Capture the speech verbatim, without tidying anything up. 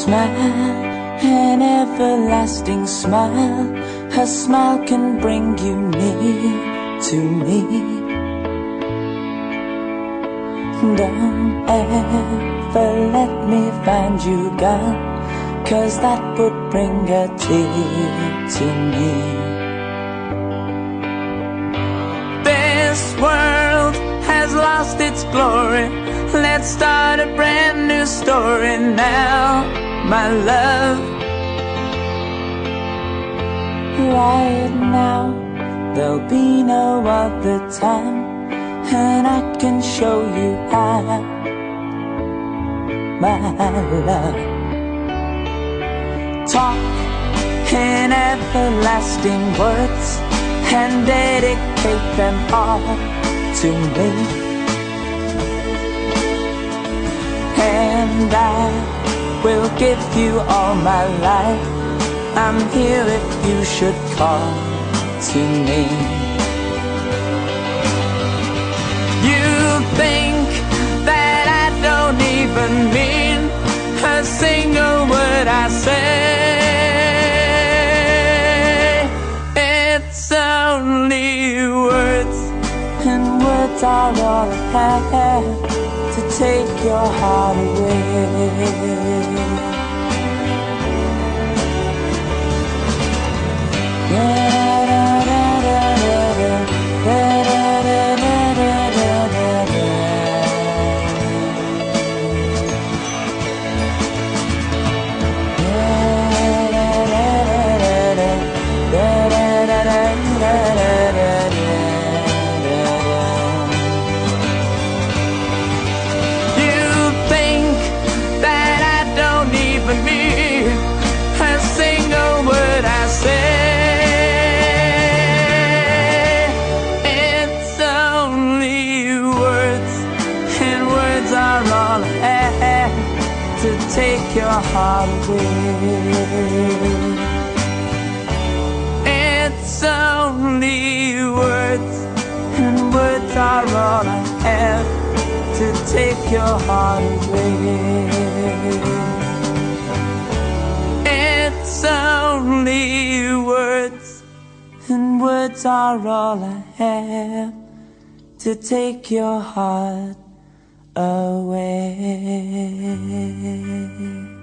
smile, an everlasting smile. Her smile can bring you near to me. Don't ever let me find you gone, 'cause that would bring a tear to me. This world has lost its glory. Let's start a brand new story now, my love. Right now, there'll be no other time, and I can show you how, my love. Talk in everlasting words and dedicate them all to me, and I will give you all my life. I'm here if you should call to me. You think that I don't even mean a single word I say. It's only words, and words are all I have to take your heart away. To take your heart away. It's only words, and words are all I have to take your heart away. It's only words, and words are all I have to take your heart away.